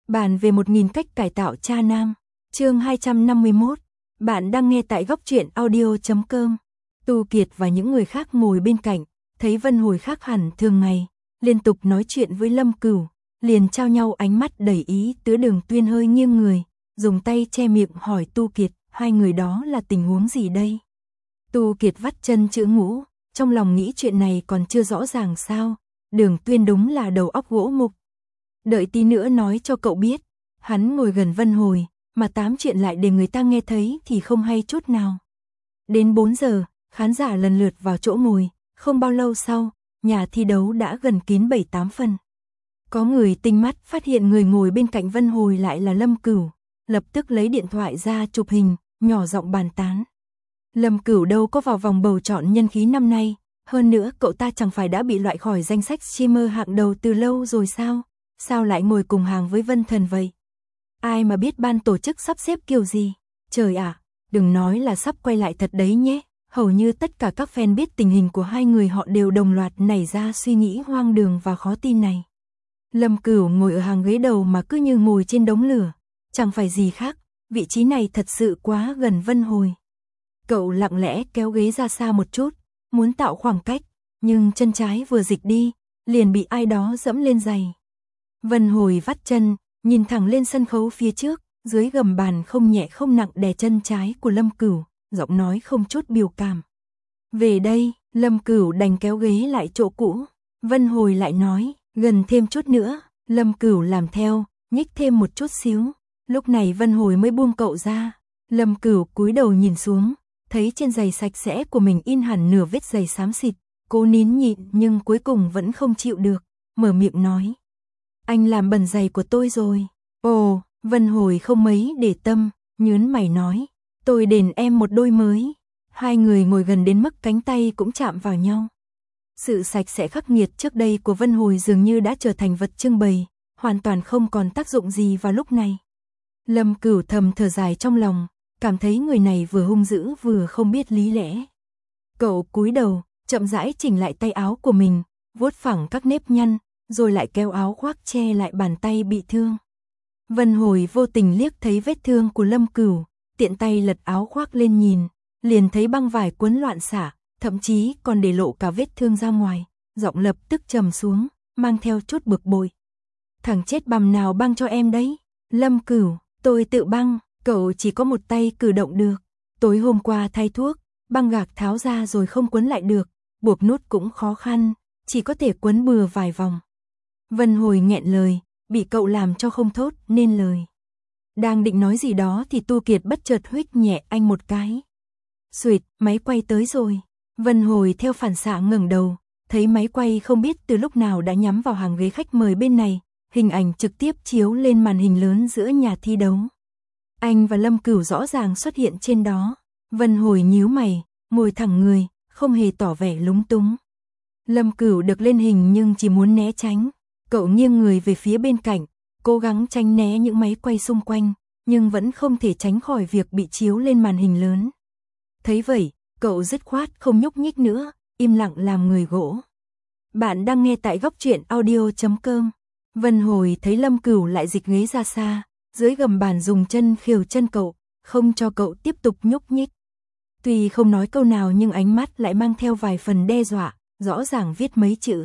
Bàn về 1000 cách cải tạo cha nam. Chương 251. Bạn đang nghe tại góc truyện audio.com. Tu Kiệt và những người khác ngồi bên cạnh, thấy Vân Hồi khác hẳn thường ngày, liên tục nói chuyện với Lâm Cửu, liền trao nhau ánh mắt đầy ý tứ. Đường Tuyên hơi nghiêng người, dùng tay che miệng hỏi Tu Kiệt, hai người đó là tình huống gì đây? Tu Kiệt vắt chân chữ ngũ, trong lòng nghĩ chuyện này còn chưa rõ ràng sao? Đường Tuyên đúng là đầu óc gỗ mục. Đợi tí nữa nói cho cậu biết. Hắn ngồi gần Vân Hồi, mà tám chuyện lại để người ta nghe thấy thì không hay chút nào. Đến 4 giờ, khán giả lần lượt vào chỗ ngồi, không bao lâu sau, nhà thi đấu đã gần kín 7-8 phần. Có người tinh mắt phát hiện người ngồi bên cạnh Vân Hồi lại là Lâm Cửu, lập tức lấy điện thoại ra chụp hình, nhỏ giọng bàn tán. Lâm Cửu đâu có vào vòng bầu chọn nhân khí năm nay, hơn nữa cậu ta chẳng phải đã bị loại khỏi danh sách streamer hạng đầu từ lâu rồi sao? Sao lại ngồi cùng hàng với Vân Thần vậy? Ai mà biết ban tổ chức sắp xếp kiểu gì? Trời ạ, đừng nói là sắp quay lại thật đấy nhé. Hầu như tất cả các fan biết tình hình của hai người họ đều đồng loạt nảy ra suy nghĩ hoang đường và khó tin này. Lâm Cửu ngồi ở hàng ghế đầu mà cứ như ngồi trên đống lửa. Chẳng phải gì khác, vị trí này thật sự quá gần Vân Hồi. Cậu lặng lẽ kéo ghế ra xa một chút, muốn tạo khoảng cách, nhưng chân trái vừa dịch đi, liền bị ai đó dẫm lên giày. Vân Hồi vắt chân, nhìn thẳng lên sân khấu phía trước, dưới gầm bàn không nhẹ không nặng đè chân trái của Lâm Cửu, giọng nói không chút biểu cảm. Về đây, Lâm Cửu đành kéo ghế lại chỗ cũ. Vân Hồi lại nói, gần thêm chút nữa. Lâm Cửu làm theo, nhích thêm một chút xíu. Lúc này Vân Hồi mới buông cậu ra. Lâm Cửu cúi đầu nhìn xuống, thấy trên giày sạch sẽ của mình in hẳn nửa vết giày xám xịt, cố nín nhịn nhưng cuối cùng vẫn không chịu được, mở miệng nói. Anh làm bẩn giày của tôi rồi. Ồ, Vân Hồi không mấy để tâm, nhớn mày nói, tôi đền em một đôi mới. Hai người ngồi gần đến mức cánh tay cũng chạm vào nhau. Sự sạch sẽ khắc nghiệt trước đây của Vân Hồi dường như đã trở thành vật trưng bày, hoàn toàn không còn tác dụng gì vào lúc này. Lâm Cửu thầm thở dài trong lòng, cảm thấy người này vừa hung dữ vừa không biết lý lẽ. Cậu cúi đầu, chậm rãi chỉnh lại tay áo của mình, vuốt phẳng các nếp nhăn, rồi lại kéo áo khoác che lại bàn tay bị thương. Vân Hồi vô tình liếc thấy vết thương của Lâm Cửu, tiện tay lật áo khoác lên nhìn, liền thấy băng vải quấn loạn xả, thậm chí còn để lộ cả vết thương ra ngoài, giọng lập tức trầm xuống, mang theo chút bực bội. Thằng chết bằm nào băng cho em đấy? Lâm Cửu, tôi tự băng, cậu chỉ có một tay cử động được. Tối hôm qua thay thuốc, băng gạc tháo ra rồi không quấn lại được, buộc nút cũng khó khăn, chỉ có thể quấn bừa vài vòng. Vân Hồi nghẹn lời, bị cậu làm cho không thốt nên lời. Đang định nói gì đó thì Tu Kiệt bất chợt huých nhẹ anh một cái. Xuỵt, máy quay tới rồi. Vân Hồi theo phản xạ ngẩng đầu, thấy máy quay không biết từ lúc nào đã nhắm vào hàng ghế khách mời bên này, hình ảnh trực tiếp chiếu lên màn hình lớn giữa nhà thi đấu. Anh và Lâm Cửu rõ ràng xuất hiện trên đó. Vân Hồi nhíu mày, ngồi thẳng người, không hề tỏ vẻ lúng túng. Lâm Cửu được lên hình nhưng chỉ muốn né tránh. Cậu nghiêng người về phía bên cạnh, cố gắng tránh né những máy quay xung quanh, nhưng vẫn không thể tránh khỏi việc bị chiếu lên màn hình lớn. Thấy vậy, cậu dứt khoát không nhúc nhích nữa, im lặng làm người gỗ. Bạn đang nghe tại góc truyện audio.com. Vân Hồi thấy Lâm Cửu lại dịch ghế ra xa, dưới gầm bàn dùng chân khều chân cậu, không cho cậu tiếp tục nhúc nhích. Tuy không nói câu nào nhưng ánh mắt lại mang theo vài phần đe dọa, rõ ràng viết mấy chữ.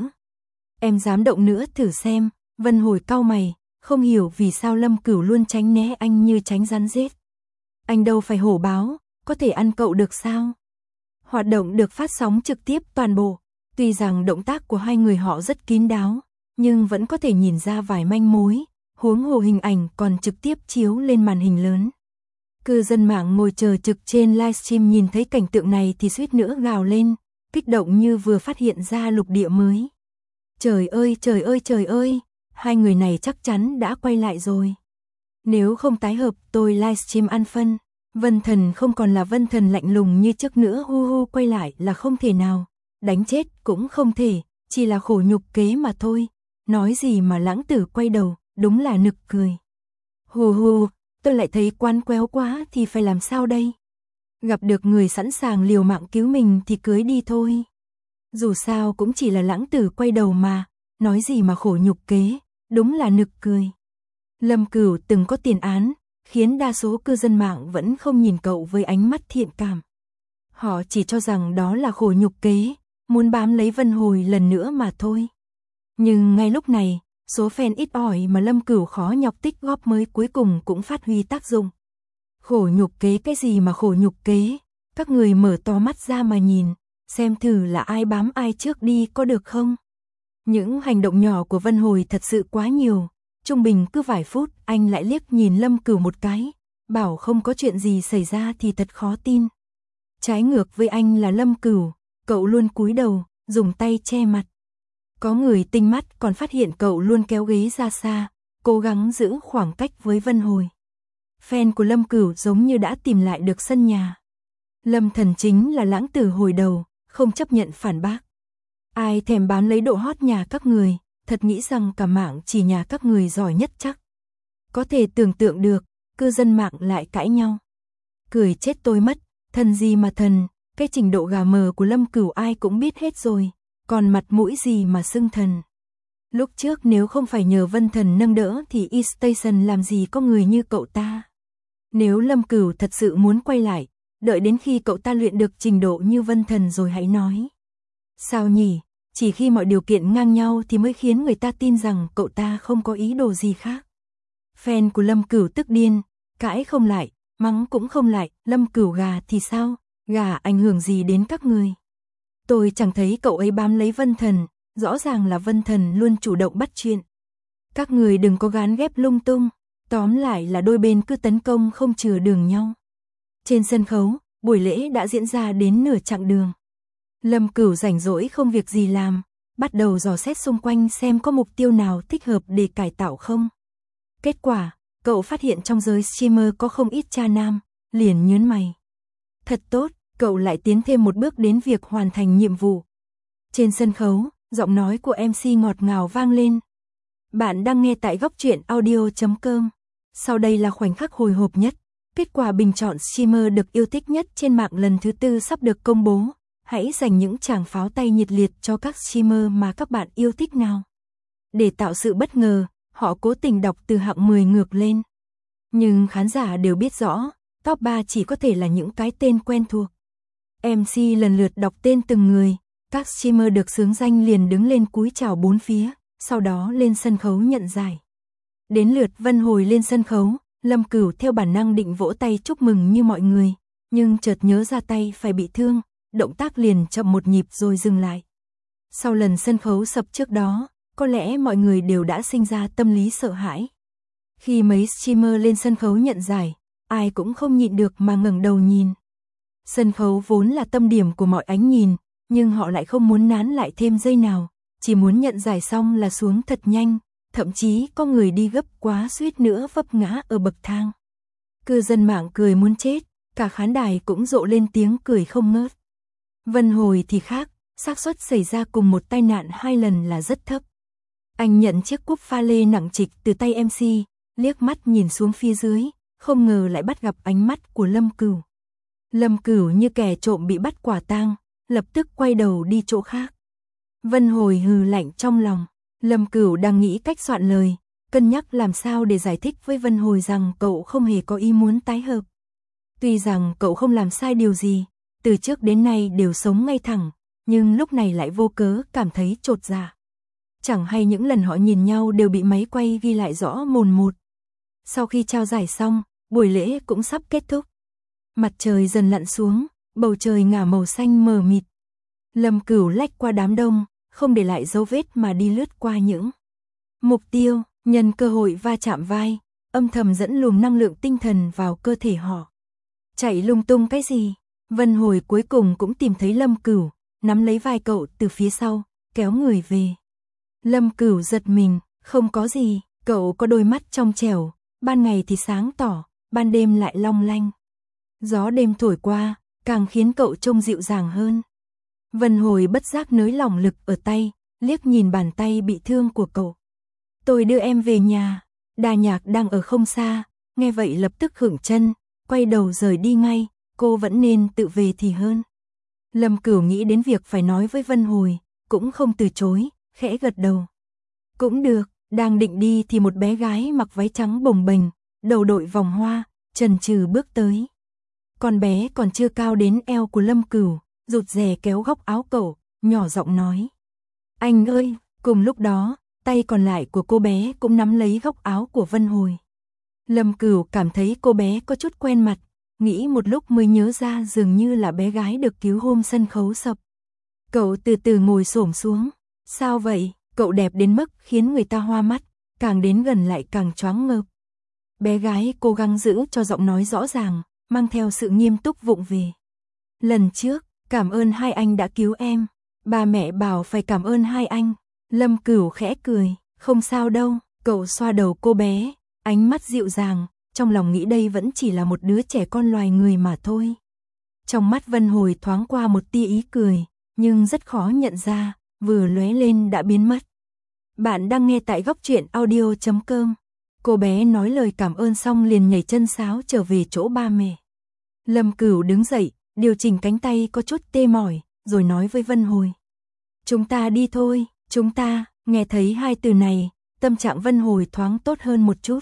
Em dám động nữa thử xem. Vân Hồi cau mày, không hiểu vì sao Lâm Cửu luôn tránh né anh như tránh rắn rết. Anh đâu phải hổ báo, có thể ăn cậu được sao? Hoạt động được phát sóng trực tiếp toàn bộ, tuy rằng động tác của hai người họ rất kín đáo, nhưng vẫn có thể nhìn ra vài manh mối, huống hồ hình ảnh còn trực tiếp chiếu lên màn hình lớn. Cư dân mạng ngồi chờ trực trên livestream nhìn thấy cảnh tượng này thì suýt nữa gào lên, kích động như vừa phát hiện ra lục địa mới. Trời ơi trời ơi trời ơi, hai người này chắc chắn đã quay lại rồi. Nếu không tái hợp tôi livestream ăn phân. Vân Thần không còn là Vân Thần lạnh lùng như trước nữa, hu hu quay lại là không thể nào. Đánh chết cũng không thể, chỉ là khổ nhục kế mà thôi. Nói gì mà lãng tử quay đầu, đúng là nực cười. Hù hù, tôi lại thấy quan quéo quá thì phải làm sao đây? Gặp được người sẵn sàng liều mạng cứu mình thì cưới đi thôi. Dù sao cũng chỉ là lãng tử quay đầu mà, nói gì mà khổ nhục kế, đúng là nực cười. Lâm Cửu từng có tiền án, khiến đa số cư dân mạng vẫn không nhìn cậu với ánh mắt thiện cảm. Họ chỉ cho rằng đó là khổ nhục kế, muốn bám lấy Vân Hồi lần nữa mà thôi. Nhưng ngay lúc này, số fan ít ỏi mà Lâm Cửu khó nhọc tích góp mới cuối cùng cũng phát huy tác dụng. Khổ nhục kế cái gì mà khổ nhục kế, các người mở to mắt ra mà nhìn, xem thử là ai bám ai trước đi có được không? Những hành động nhỏ của Vân Hồi thật sự quá nhiều, trung bình cứ vài phút anh lại liếc nhìn Lâm Cửu một cái, bảo không có chuyện gì xảy ra thì thật khó tin. Trái ngược với anh là Lâm Cửu, cậu luôn cúi đầu, dùng tay che mặt. Có người tinh mắt còn phát hiện cậu luôn kéo ghế ra xa, cố gắng giữ khoảng cách với Vân Hồi. Fan của Lâm Cửu giống như đã tìm lại được sân nhà. Lâm Thần chính là lãng tử hồi đầu, không chấp nhận phản bác. Ai thèm bám lấy độ hot nhà các người, thật nghĩ rằng cả mạng chỉ nhà các người giỏi nhất chắc. Có thể tưởng tượng được, cư dân mạng lại cãi nhau. Cười chết tôi mất, thần gì mà thần, cái trình độ gà mờ của Lâm Cửu ai cũng biết hết rồi, còn mặt mũi gì mà xưng thần. Lúc trước nếu không phải nhờ Vân Thần nâng đỡ thì E-Station làm gì có người như cậu ta. Nếu Lâm Cửu thật sự muốn quay lại, đợi đến khi cậu ta luyện được trình độ như Vân Thần rồi hãy nói. Sao nhỉ, chỉ khi mọi điều kiện ngang nhau thì mới khiến người ta tin rằng cậu ta không có ý đồ gì khác. Fan của Lâm Cửu tức điên, cãi không lại, mắng cũng không lại, Lâm Cửu gà thì sao, gà ảnh hưởng gì đến các người. Tôi chẳng thấy cậu ấy bám lấy Vân Thần, rõ ràng là Vân Thần luôn chủ động bắt chuyện. Các người đừng có gán ghép lung tung, tóm lại là đôi bên cứ tấn công không chừa đường nhau. Trên sân khấu, buổi lễ đã diễn ra đến nửa chặng đường. Lâm Cửu rảnh rỗi không việc gì làm, bắt đầu dò xét xung quanh xem có mục tiêu nào thích hợp để cải tạo không. Kết quả, cậu phát hiện trong giới streamer có không ít cha nam, liền nhớn mày. Thật tốt, cậu lại tiến thêm một bước đến việc hoàn thành nhiệm vụ. Trên sân khấu, giọng nói của MC ngọt ngào vang lên. Bạn đang nghe tại Góc Truyện Audio.com. Sau đây là khoảnh khắc hồi hộp nhất. Kết quả bình chọn streamer được yêu thích nhất trên mạng lần thứ 4 sắp được công bố. Hãy dành những tràng pháo tay nhiệt liệt cho các streamer mà các bạn yêu thích nào. Để tạo sự bất ngờ, họ cố tình đọc từ hạng 10 ngược lên. Nhưng khán giả đều biết rõ, top 3 chỉ có thể là những cái tên quen thuộc. MC lần lượt đọc tên từng người, các streamer được xướng danh liền đứng lên cúi chào bốn phía, sau đó lên sân khấu nhận giải. Đến lượt Vân Hồi lên sân khấu, Lâm Cửu theo bản năng định vỗ tay chúc mừng như mọi người, nhưng chợt nhớ ra tay phải bị thương, động tác liền chậm một nhịp rồi dừng lại. Sau lần sân khấu sập trước đó, có lẽ mọi người đều đã sinh ra tâm lý sợ hãi. Khi mấy streamer lên sân khấu nhận giải, ai cũng không nhịn được mà ngẩng đầu nhìn. Sân khấu vốn là tâm điểm của mọi ánh nhìn, nhưng họ lại không muốn nán lại thêm giây nào, chỉ muốn nhận giải xong là xuống thật nhanh, thậm chí có người đi gấp quá suýt nữa vấp ngã ở bậc thang. Cư dân mạng cười muốn chết, cả khán đài cũng rộ lên tiếng cười không ngớt. Vân Hồi thì khác, xác suất xảy ra cùng một tai nạn 2 lần là rất thấp. Anh nhận chiếc cúp pha lê nặng trịch từ tay MC, liếc mắt nhìn xuống phía dưới, không ngờ lại bắt gặp ánh mắt của Lâm Cửu. Lâm Cửu như kẻ trộm bị bắt quả tang, lập tức quay đầu đi chỗ khác. Vân Hồi hừ lạnh trong lòng, Lâm Cửu đang nghĩ cách soạn lời, cân nhắc làm sao để giải thích với Vân Hồi rằng cậu không hề có ý muốn tái hợp. Tuy rằng cậu không làm sai điều gì, từ trước đến nay đều sống ngay thẳng, nhưng lúc này lại vô cớ cảm thấy chột dạ. Chẳng hay những lần họ nhìn nhau đều bị máy quay ghi lại rõ mồn một. Sau khi trao giải xong, buổi lễ cũng sắp kết thúc. Mặt trời dần lặn xuống, bầu trời ngả màu xanh mờ mịt. Lâm Cửu lách qua đám đông, không để lại dấu vết mà đi lướt qua những mục tiêu, nhân cơ hội va chạm vai, âm thầm dẫn luồng năng lượng tinh thần vào cơ thể họ. Chạy lung tung cái gì? Vân Hồi cuối cùng cũng tìm thấy Lâm Cửu, nắm lấy vai cậu từ phía sau, kéo người về. Lâm Cửu giật mình, không có gì, cậu có đôi mắt trong trẻo, ban ngày thì sáng tỏ, ban đêm lại long lanh. Gió đêm thổi qua, càng khiến cậu trông dịu dàng hơn. Vân Hồi bất giác nới lỏng lực ở tay, liếc nhìn bàn tay bị thương của cậu. Tôi đưa em về nhà. Đà Nhạc đang ở không xa, nghe vậy lập tức khựng chân, quay đầu rời đi ngay, cô vẫn nên tự về thì hơn. Lâm Cửu nghĩ đến việc phải nói với Vân Hồi, cũng không từ chối, khẽ gật đầu. Cũng được, Đang định đi thì một bé gái mặc váy trắng bồng bềnh, đầu đội vòng hoa, chần chừ bước tới. Con bé còn chưa cao đến eo của Lâm Cửu, rụt rè kéo góc áo cậu, nhỏ giọng nói. Anh ơi, cùng lúc đó, tay còn lại của cô bé cũng nắm lấy góc áo của Vân Hồi. Lâm Cửu cảm thấy cô bé có chút quen mặt, nghĩ một lúc mới nhớ ra dường như là bé gái được cứu hôm sân khấu sập. Cậu từ từ ngồi xổm xuống. Sao vậy? Cậu đẹp đến mức khiến người ta hoa mắt, càng đến gần lại càng choáng ngợp. Bé gái cố gắng giữ cho giọng nói rõ ràng, mang theo sự nghiêm túc vụng về. Lần trước, cảm ơn hai anh đã cứu em. Ba mẹ bảo phải cảm ơn hai anh. Lâm Cửu khẽ cười, không sao đâu. Cậu xoa đầu cô bé, ánh mắt dịu dàng, trong lòng nghĩ đây vẫn chỉ là một đứa trẻ con loài người mà thôi. Trong mắt Vân Hồi thoáng qua một tia ý cười, nhưng rất khó nhận ra, vừa lóe lên đã biến mất. Bạn đang nghe tại góc truyện audio.com. Cô bé nói lời cảm ơn xong liền nhảy chân sáo trở về chỗ ba mẹ. Lâm Cửu đứng dậy, điều chỉnh cánh tay có chút tê mỏi, rồi nói với Vân Hồi. Chúng ta đi thôi, chúng ta. Nghe thấy hai từ này, tâm trạng Vân Hồi thoáng tốt hơn một chút.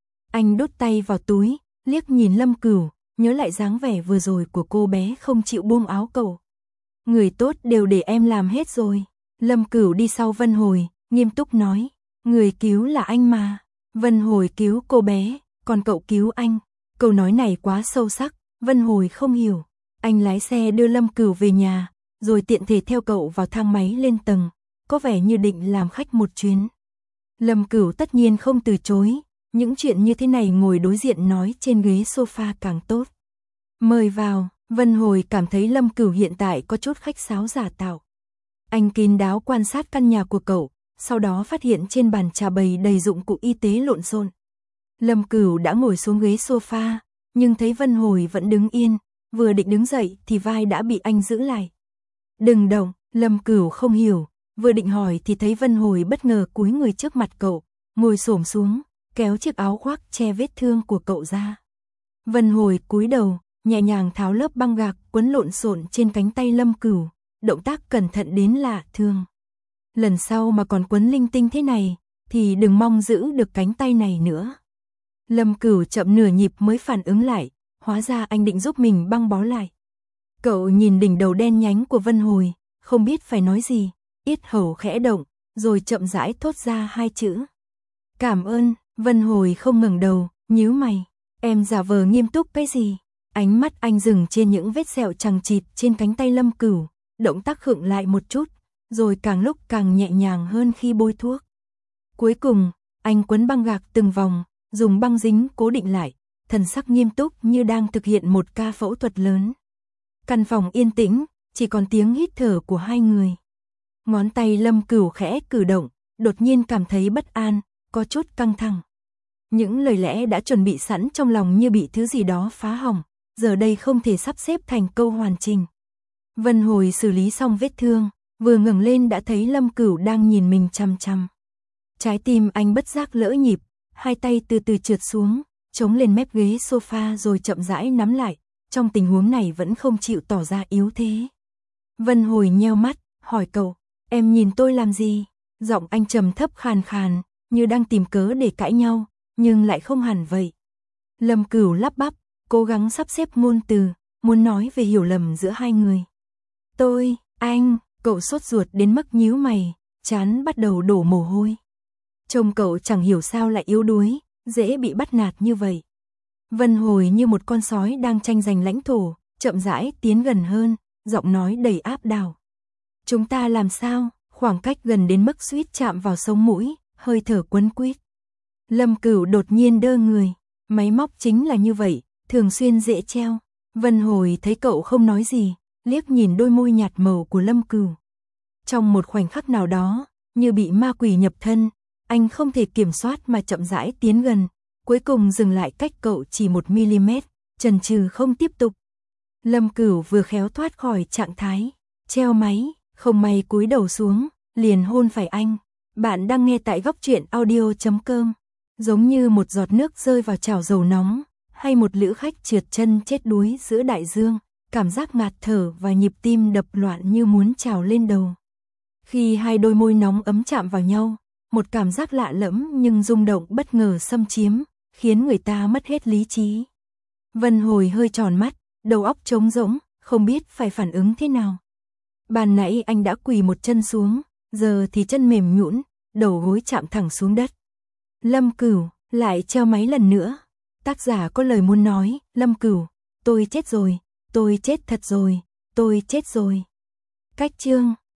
Anh đút tay vào túi, liếc nhìn Lâm Cửu, nhớ lại dáng vẻ vừa rồi của cô bé không chịu buông áo cậu. Người tốt đều để em làm hết rồi. Lâm Cửu đi sau Vân Hồi, nghiêm túc nói. Người cứu là anh mà. Vân Hồi cứu cô bé, còn cậu cứu anh. Câu nói này quá sâu sắc, Vân Hồi không hiểu. Anh lái xe đưa Lâm Cửu về nhà, rồi tiện thể theo cậu vào thang máy lên tầng, có vẻ như định làm khách một chuyến. Lâm Cửu tất nhiên không từ chối, những chuyện như thế này ngồi đối diện nói trên ghế sofa càng tốt. Mời vào. Vân Hồi cảm thấy Lâm Cửu hiện tại có chút khách sáo giả tạo. Anh kín đáo quan sát căn nhà của cậu, sau đó phát hiện trên bàn trà bày đầy dụng cụ y tế lộn xộn. Lâm Cửu đã ngồi xuống ghế sofa, nhưng thấy Vân Hồi vẫn đứng yên, vừa định đứng dậy thì vai đã bị anh giữ lại. Đừng động. Lâm Cửu không hiểu, vừa định hỏi thì thấy Vân Hồi bất ngờ cúi người trước mặt cậu, ngồi xổm xuống, kéo chiếc áo khoác che vết thương của cậu ra. Vân Hồi cúi đầu, nhẹ nhàng tháo lớp băng gạc quấn lộn xộn trên cánh tay Lâm Cửu, động tác cẩn thận đến lạ thường. Lần sau mà còn quấn linh tinh thế này, thì đừng mong giữ được cánh tay này nữa. Lâm Cửu chậm nửa nhịp mới phản ứng lại, hóa ra anh định giúp mình băng bó lại. Cậu nhìn đỉnh đầu đen nhánh của Vân Hồi, không biết phải nói gì, yết hầu khẽ động, rồi chậm rãi thốt ra hai chữ. Cảm ơn. Vân Hồi không ngẩng đầu, nhíu mày. Em giả vờ nghiêm túc cái gì? Ánh mắt anh dừng trên những vết sẹo chằng chịt trên cánh tay Lâm Cửu, động tác khựng lại một chút, rồi càng lúc càng nhẹ nhàng hơn khi bôi thuốc. Cuối cùng, anh quấn băng gạc từng vòng, dùng băng dính cố định lại, thần sắc nghiêm túc như đang thực hiện một ca phẫu thuật lớn. Căn phòng yên tĩnh, chỉ còn tiếng hít thở của hai người. Ngón tay Lâm Cửu khẽ cử động, đột nhiên cảm thấy bất an, có chút căng thẳng. Những lời lẽ đã chuẩn bị sẵn trong lòng như bị thứ gì đó phá hỏng, giờ đây không thể sắp xếp thành câu hoàn chỉnh. Vân Hồi xử lý xong vết thương, vừa ngẩng lên đã thấy Lâm Cửu đang nhìn mình chằm chằm. Trái tim anh bất giác lỡ nhịp, hai tay từ từ trượt xuống, chống lên mép ghế sofa rồi chậm rãi nắm lại, trong tình huống này vẫn không chịu tỏ ra yếu thế. Vân Hồi nheo mắt, hỏi cậu, em nhìn tôi làm gì? Giọng anh trầm thấp khàn khàn, như đang tìm cớ để cãi nhau, nhưng lại không hẳn vậy. Lâm Cửu lắp bắp, cố gắng sắp xếp ngôn từ, muốn nói về hiểu lầm giữa hai người. Anh, cậu sốt ruột đến mức nhíu mày, trán bắt đầu đổ mồ hôi. Trông cậu chẳng hiểu sao lại yếu đuối, dễ bị bắt nạt như vậy. Vân Hồi như một con sói đang tranh giành lãnh thổ, chậm rãi tiến gần hơn, giọng nói đầy áp đảo. Chúng ta làm sao? Khoảng cách gần đến mức suýt chạm vào sống mũi, hơi thở quấn quýt. Lâm Cửu đột nhiên đơ người, máy móc chính là như vậy, thường xuyên dễ treo. Vân Hồi thấy cậu không nói gì, liếc nhìn đôi môi nhạt màu của Lâm Cửu. Trong một khoảnh khắc nào đó, như bị ma quỷ nhập thân, anh không thể kiểm soát mà chậm rãi tiến gần, cuối cùng dừng lại cách cậu chỉ 1mm, chần chừ không tiếp tục. Lâm Cửu vừa khéo thoát khỏi trạng thái treo máy, không may cúi đầu xuống, liền hôn phải anh. Bạn đang nghe tại góc truyện audio.com. Giống như một giọt nước rơi vào chảo dầu nóng, hay một lữ khách trượt chân chết đuối giữa đại dương, cảm giác ngạt thở và nhịp tim đập loạn như muốn trào lên đầu. Khi hai đôi môi nóng ấm chạm vào nhau, một cảm giác lạ lẫm nhưng rung động bất ngờ xâm chiếm, khiến người ta mất hết lý trí. Vân Hồi hơi tròn mắt, đầu óc trống rỗng, không biết phải phản ứng thế nào. Ban nãy anh đã quỳ một chân xuống, giờ thì chân mềm nhũn, đầu gối chạm thẳng xuống đất. Lâm Cửu lại treo máy lần nữa. Tác giả có lời muốn nói, Lâm Cửu, tôi chết rồi, tôi chết thật rồi, tôi chết rồi. Cách chương